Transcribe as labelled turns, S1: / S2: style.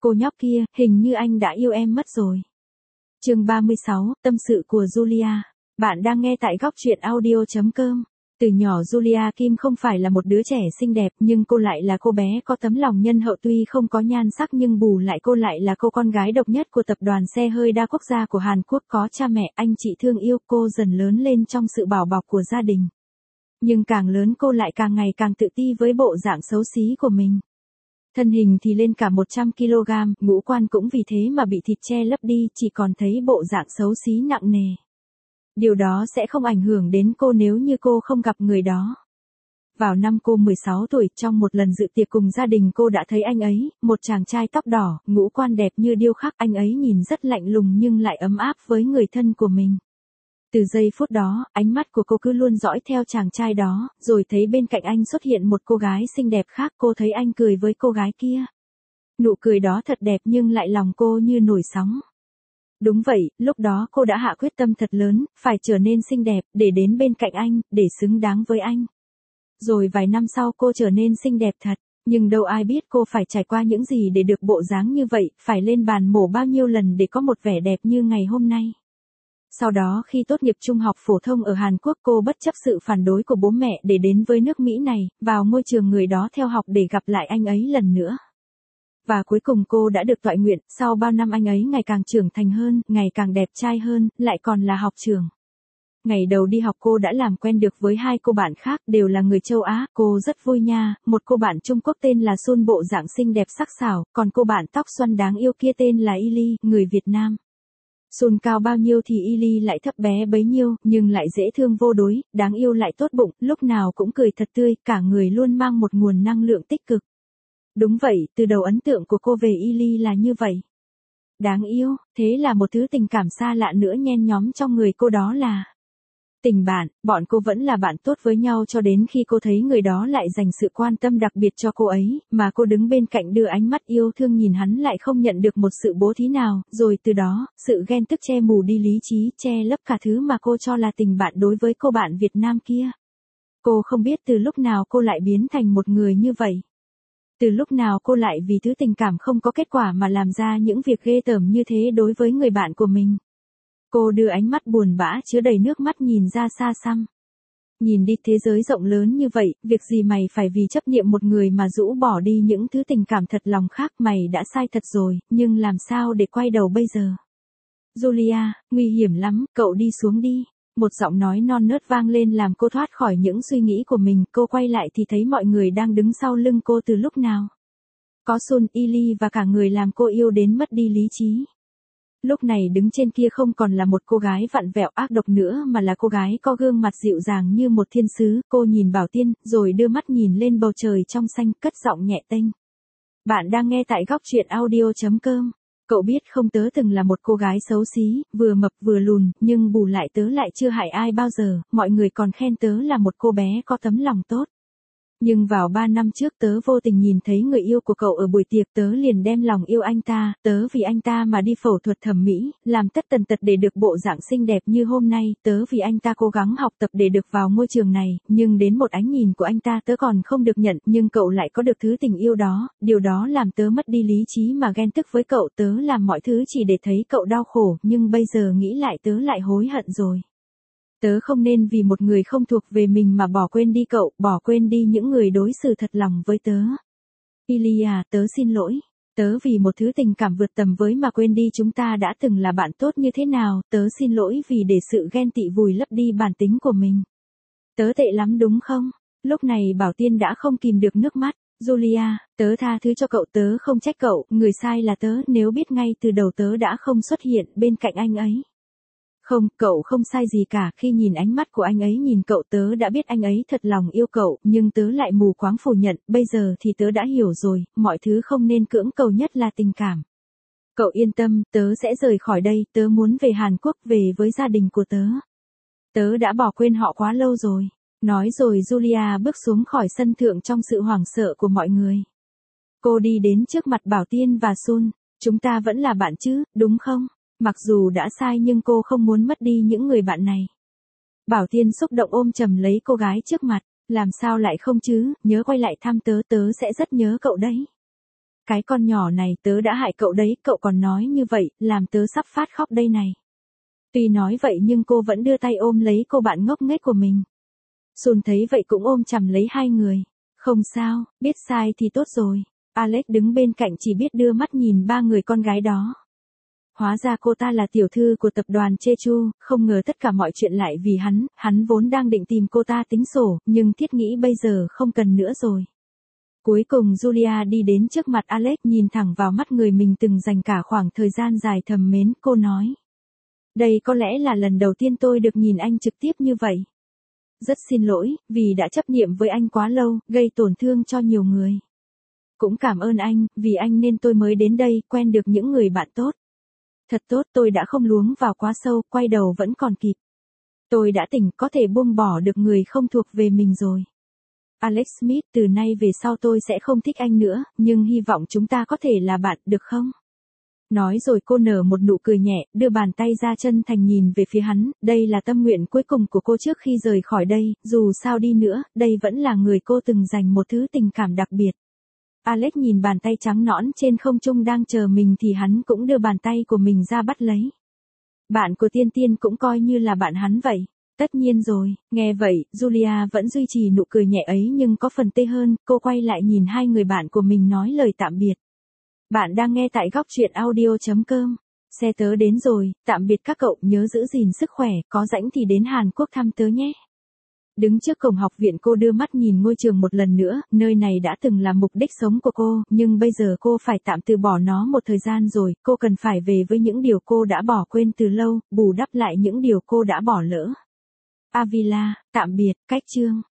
S1: Cô nhóc kia, hình như anh đã yêu em mất rồi. Chương 36, tâm sự của Julia. Bạn đang nghe tại góc truyện audio.com. Từ nhỏ Julia Kim không phải là một đứa trẻ xinh đẹp, nhưng cô lại là cô bé có tấm lòng nhân hậu, tuy không có nhan sắc nhưng bù lại cô lại là cô con gái độc nhất của tập đoàn xe hơi đa quốc gia của Hàn Quốc, có cha mẹ, anh chị thương yêu. Cô dần lớn lên trong sự bảo bọc của gia đình. Nhưng càng lớn cô lại càng ngày càng tự ti với bộ dạng xấu xí của mình. Thân hình thì lên cả 100 kg, ngũ quan cũng vì thế mà bị thịt che lấp đi, chỉ còn thấy bộ dạng xấu xí nặng nề. Điều đó sẽ không ảnh hưởng đến cô nếu như cô không gặp người đó. Vào năm cô 16 tuổi, trong một lần dự tiệc cùng gia đình, cô đã thấy anh ấy, một chàng trai tóc đỏ, ngũ quan đẹp như điêu khắc. Anh ấy nhìn rất lạnh lùng nhưng lại ấm áp với người thân của mình. Từ giây phút đó, ánh mắt của cô cứ luôn dõi theo chàng trai đó, rồi thấy bên cạnh anh xuất hiện một cô gái xinh đẹp khác. Cô thấy anh cười với cô gái kia. Nụ cười đó thật đẹp nhưng lại lòng cô như nổi sóng. Đúng vậy, lúc đó cô đã hạ quyết tâm thật lớn, phải trở nên xinh đẹp, để đến bên cạnh anh, để xứng đáng với anh. Rồi vài năm sau cô trở nên xinh đẹp thật, nhưng đâu ai biết cô phải trải qua những gì để được bộ dáng như vậy, phải lên bàn mổ bao nhiêu lần để có một vẻ đẹp như ngày hôm nay. Sau đó khi tốt nghiệp trung học phổ thông ở Hàn Quốc, cô bất chấp sự phản đối của bố mẹ để đến với nước Mỹ này, vào ngôi trường người đó theo học để gặp lại anh ấy lần nữa. Và cuối cùng cô đã được toại nguyện, sau bao năm anh ấy ngày càng trưởng thành hơn, ngày càng đẹp trai hơn, lại còn là học trưởng. Ngày đầu đi học cô đã làm quen được với hai cô bạn khác, đều là người châu Á. Cô rất vui nha, một cô bạn Trung Quốc tên là Sun, bộ dạng xinh đẹp sắc sảo, còn cô bạn tóc xoăn đáng yêu kia tên là Ili, người Việt Nam. Sun cao bao nhiêu thì Ili lại thấp bé bấy nhiêu, nhưng lại dễ thương vô đối, đáng yêu lại tốt bụng, lúc nào cũng cười thật tươi, cả người luôn mang một nguồn năng lượng tích cực. Đúng vậy, từ đầu ấn tượng của cô về Ili là như vậy. Đáng yêu, thế là một thứ tình cảm xa lạ nữa nhen nhóm trong người cô, đó là tình bạn. Bọn cô vẫn là bạn tốt với nhau cho đến khi cô thấy người đó lại dành sự quan tâm đặc biệt cho cô ấy, mà cô đứng bên cạnh đưa ánh mắt yêu thương nhìn hắn lại không nhận được một sự bố thí nào, rồi từ đó, sự ghen tức che mù đi lý trí, che lấp cả thứ mà cô cho là tình bạn đối với cô bạn Việt Nam kia. Cô không biết từ lúc nào cô lại biến thành một người như vậy. Từ lúc nào cô lại vì thứ tình cảm không có kết quả mà làm ra những việc ghê tởm như thế đối với người bạn của mình. Cô đưa ánh mắt buồn bã chứa đầy nước mắt nhìn ra xa xăm. Nhìn đi, thế giới rộng lớn như vậy, việc gì mày phải vì chấp niệm một người mà rũ bỏ đi những thứ tình cảm thật lòng khác. Mày đã sai thật rồi, nhưng làm sao để quay đầu bây giờ? Julia, nguy hiểm lắm, cậu đi xuống đi. Một giọng nói non nớt vang lên làm cô thoát khỏi những suy nghĩ của mình. Cô quay lại thì thấy mọi người đang đứng sau lưng cô từ lúc nào. Có Sun, Ili và cả người làm cô yêu đến mất đi lý trí. Lúc này đứng trên kia không còn là một cô gái vặn vẹo ác độc nữa, mà là cô gái có gương mặt dịu dàng như một thiên sứ. Cô nhìn Bảo Tiên, rồi đưa mắt nhìn lên bầu trời trong xanh, cất giọng nhẹ tênh. Bạn đang nghe tại góc truyện audio.com. Cậu biết không, tớ từng là một cô gái xấu xí, vừa mập vừa lùn, nhưng bù lại tớ lại chưa hại ai bao giờ, mọi người còn khen tớ là một cô bé có tấm lòng tốt. Nhưng vào 3 năm trước tớ vô tình nhìn thấy người yêu của cậu ở buổi tiệc, tớ liền đem lòng yêu anh ta, tớ vì anh ta mà đi phẫu thuật thẩm mỹ, làm tất tần tật để được bộ dạng xinh đẹp như hôm nay, tớ vì anh ta cố gắng học tập để được vào ngôi trường này, nhưng đến một ánh nhìn của anh ta tớ còn không được nhận, nhưng cậu lại có được thứ tình yêu đó, điều đó làm tớ mất đi lý trí mà ghen tức với cậu, tớ làm mọi thứ chỉ để thấy cậu đau khổ, nhưng bây giờ nghĩ lại tớ lại hối hận rồi. Tớ không nên vì một người không thuộc về mình mà bỏ quên đi cậu, bỏ quên đi những người đối xử thật lòng với tớ. Ili à, tớ xin lỗi. Tớ vì một thứ tình cảm vượt tầm với mà quên đi chúng ta đã từng là bạn tốt như thế nào, tớ xin lỗi vì để sự ghen tị vùi lấp đi bản tính của mình. Tớ tệ lắm đúng không? Lúc này Bảo Tiên đã không kìm được nước mắt. Julia, tớ tha thứ cho cậu, tớ không trách cậu, người sai là tớ, nếu biết ngay từ đầu tớ đã không xuất hiện bên cạnh anh ấy. Không, cậu không sai gì cả, khi nhìn ánh mắt của anh ấy nhìn cậu tớ đã biết anh ấy thật lòng yêu cậu, nhưng tớ lại mù quáng phủ nhận, bây giờ thì tớ đã hiểu rồi, mọi thứ không nên cưỡng cầu, nhất là tình cảm. Cậu yên tâm, tớ sẽ rời khỏi đây, tớ muốn về Hàn Quốc, về với gia đình của tớ. Tớ đã bỏ quên họ quá lâu rồi. Nói rồi Julia bước xuống khỏi sân thượng trong sự hoảng sợ của mọi người. Cô đi đến trước mặt Bảo Tiên và Sun, chúng ta vẫn là bạn chứ, đúng không? Mặc dù đã sai nhưng cô không muốn mất đi những người bạn này. Bảo Tiên xúc động ôm chầm lấy cô gái trước mặt, làm sao lại không chứ, nhớ quay lại thăm tớ, tớ sẽ rất nhớ cậu đấy. Cái con nhỏ này tớ đã hại cậu đấy, cậu còn nói như vậy, làm tớ sắp phát khóc đây này. Tuy nói vậy nhưng cô vẫn đưa tay ôm lấy cô bạn ngốc nghếch của mình. Sun thấy vậy cũng ôm chầm lấy hai người. Không sao, biết sai thì tốt rồi. Alex đứng bên cạnh chỉ biết đưa mắt nhìn ba người con gái đó. Hóa ra cô ta là tiểu thư của tập đoàn Jeju, không ngờ tất cả mọi chuyện lại vì hắn vốn đang định tìm cô ta tính sổ, nhưng thiết nghĩ bây giờ không cần nữa rồi. Cuối cùng Julia đi đến trước mặt Alex nhìn thẳng vào mắt người mình từng dành cả khoảng thời gian dài thầm mến, cô nói. Đây có lẽ là lần đầu tiên tôi được nhìn anh trực tiếp như vậy. Rất xin lỗi, vì đã chấp niệm với anh quá lâu, gây tổn thương cho nhiều người. Cũng cảm ơn anh, vì anh nên tôi mới đến đây, quen được những người bạn tốt. Thật tốt, tôi đã không luống vào quá sâu, quay đầu vẫn còn kịp. Tôi đã tỉnh, có thể buông bỏ được người không thuộc về mình rồi. Alex Smith, từ nay về sau tôi sẽ không thích anh nữa, nhưng hy vọng chúng ta có thể là bạn, được không? Nói rồi cô nở một nụ cười nhẹ, đưa bàn tay ra chân thành nhìn về phía hắn, đây là tâm nguyện cuối cùng của cô trước khi rời khỏi đây, dù sao đi nữa, đây vẫn là người cô từng dành một thứ tình cảm đặc biệt. Alex nhìn bàn tay trắng nõn trên không trung đang chờ mình thì hắn cũng đưa bàn tay của mình ra bắt lấy. Bạn của Tiên Tiên cũng coi như là bạn hắn vậy. Tất nhiên rồi, nghe vậy, Julia vẫn duy trì nụ cười nhẹ ấy nhưng có phần tê hơn, cô quay lại nhìn hai người bạn của mình nói lời tạm biệt. Bạn đang nghe tại góc truyện audio.com. Xe tớ đến rồi, tạm biệt các cậu, nhớ giữ gìn sức khỏe, có rảnh thì đến Hàn Quốc thăm tớ nhé. Đứng trước cổng học viện cô đưa mắt nhìn ngôi trường một lần nữa, nơi này đã từng là mục đích sống của cô, nhưng bây giờ cô phải tạm từ bỏ nó một thời gian rồi, cô cần phải về với những điều cô đã bỏ quên từ lâu, bù đắp lại những điều cô đã bỏ lỡ. Avila, tạm biệt, cách chương.